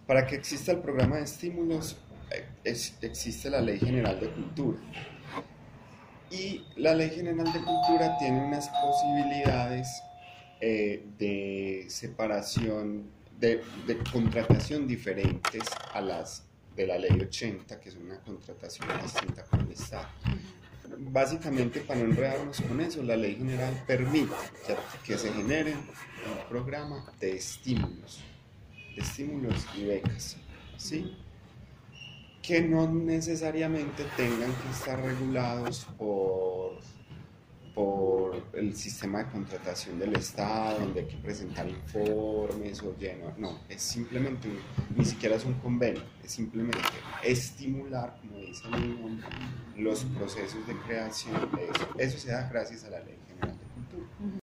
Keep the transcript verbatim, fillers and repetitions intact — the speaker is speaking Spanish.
Para que exista el programa de estímulos, es, existe la Ley General de Cultura. Y la Ley General de Cultura tiene unas posibilidades eh, de separación, de, de contratación diferentes a las de la Ley ochenta, que es una contratación distinta con el Estado. Básicamente, para no enredarnos con eso, la Ley General permite que se genere un programa de estímulos, de estímulos y becas, ¿sí? Que no necesariamente tengan que estar regulados por, por el sistema de contratación del Estado, donde hay que presentar informes o lleno, no, es simplemente, un, ni siquiera es un convenio, es simplemente estimular, como dice el nombre, los procesos de creación de eso. Eso se da gracias a la Ley General de Cultura.